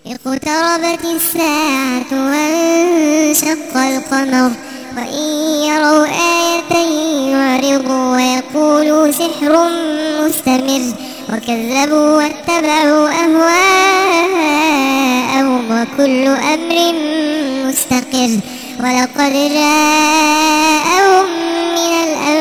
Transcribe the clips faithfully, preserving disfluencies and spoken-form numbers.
اقتربت الساعة وانشق القمر وإن يروا آية يعرضوا ويقولوا سحر مستمر وكذبوا واتبعوا أهواءهم وكل أمر مستقر ولقد جاءهم من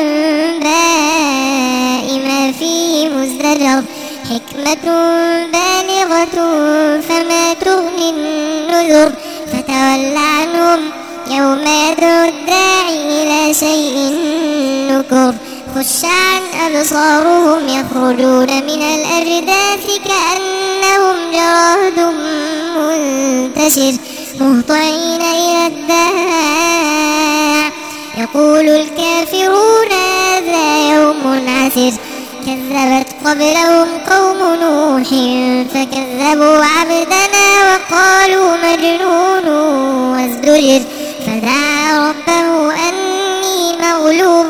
الأنباء ما فيه مزدجر حكمة بالغة فما تغني النذر فتول عنهم يوم يدعو الداعي إلى شيء نكر خش عن أبصارهم يخرجون من الأجداث كأنهم جراد منتشر مهطعين إلى الداع يقول الكافرون هذا يوم عسر كذبت قبلهم قوم نوح فكذبوا عبدنا وقالوا مجنون وازدجر فدعا ربه أني مغلوب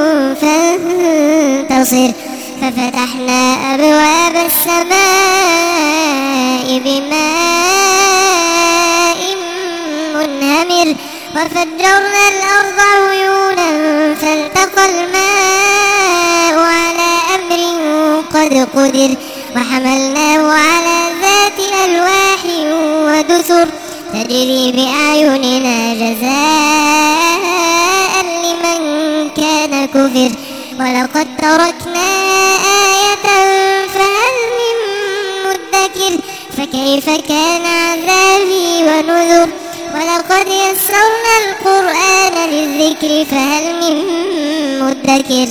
فانتصر ففتحنا أبواب السماء بماء منهمر وفجرنا الأرض عيونا فالتقى الماء على أمر قد قدر وحملناه على ذات ألواح ودسر تجري بأعيننا جزاء لمن كان كفر ولقد تركنا آية فهل من مدكر فكيف كان عذابي ونذر ولقد يسرنا القرآن للذكر فهل من مدكر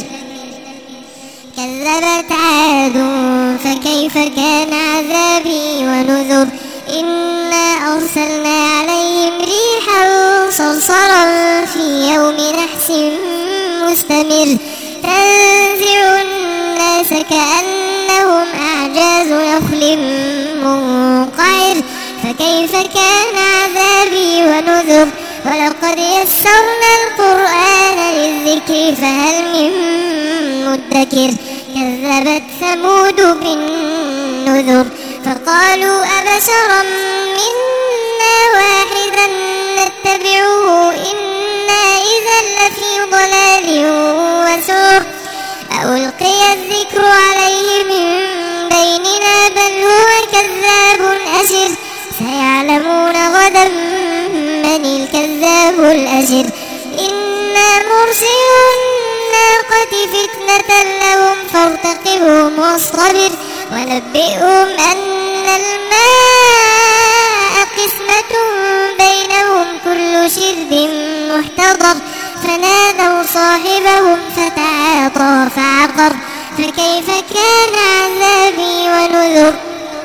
كذبت عاد فكيف كان عذابي ونذر إنا أرسلنا عليهم ريحا صرصرا في يوم نحس مستمر تنزع الناس كأنهم أعجاز نخل منقعر فكيف كان عذابي ونذر ولقد يسرنا القرآن للذكر فهل من مدكر كذبت ثمود بالنذر فقالوا أبشرا منا واحدا نتبعه إنا إذا لفي ضلال وسعر ألقي الذكر عليه من بيننا بل هو كذاب أشر سيعلمون غدا من الكذاب الأشر إنا مرسلو الناقة فتنة لهم فارتقبهم واصطبر ونبئهم أن الماء قسمة بينهم كل شرب محتضر فنادوا صاحبهم فتعاطى فعقر فكيف كان عذابي ونذر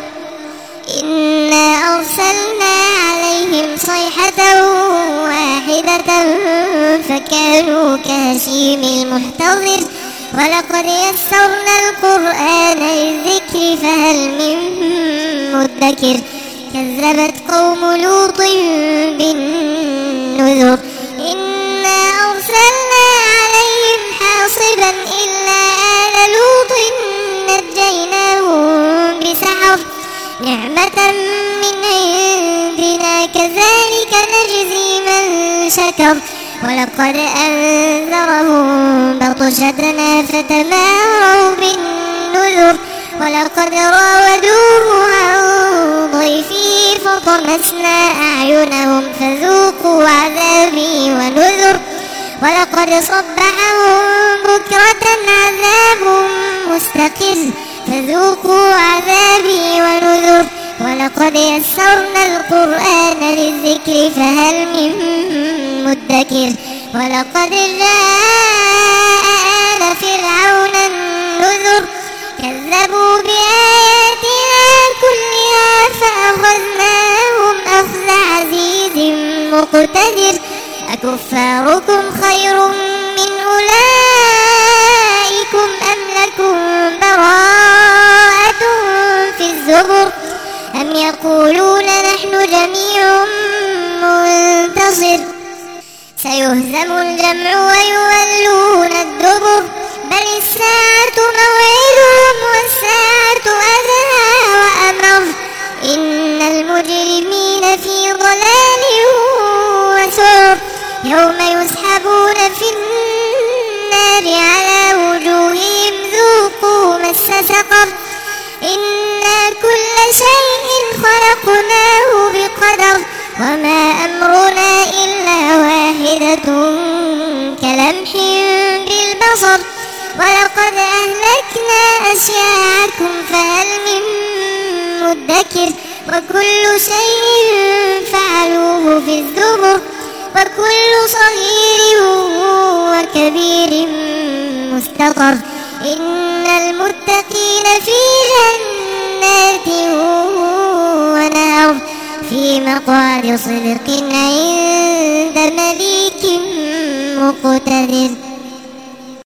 إنا أرسلنا عليهم صيحة واحدة فكانوا كهشيم المحتضر ولقد يسرنا القرآن للذكر فهل من مدكر كذبت قوم لوط بالنذر إنا أرسلنا عليهم حاصبا إلا آل لوط نجيناهم بسحر نعمة من عندنا كذلك نجزي من شكر ولقد أنذرهم بطشتنا فتماروا بالنذر ولقد راودوه عن ضيفه فطمسنا أعينهم فذوقوا عذابي ونذر ولقد صبحهم بكرة عذاب مستقر فذوقوا عذابي ونذر ولقد يسرنا القرآن للذكر فهل من مدكر ولقد جاء آل فرعون النذر كذبوا بآياتنا كلها فأخذناهم أخذ عزيز مقتدر أكفاركم خير من أولئكم أم لكم براءة في الزبر أم يقولون نحن جميع منتصر سيهزم الجمع ويولون الدبر بل الساعة موعدهم والساعة أدهى وأمر إن المجرمين المجرمين في ضلال وسعر يوم يسحبون في النار على وجوههم ذوقوا مس سقر إنا كل شيء خلقناه بقدر وما أمرنا إلا واحدة كلمح بالبصر ولقد أهلكنا أشياعكم فهل من مدكر وكل شيء فعلوه في الزبر وكل صغير وكبير مستقر إن المتقين في جنات ونهر في مقعد صدق عند مليك مقتدر.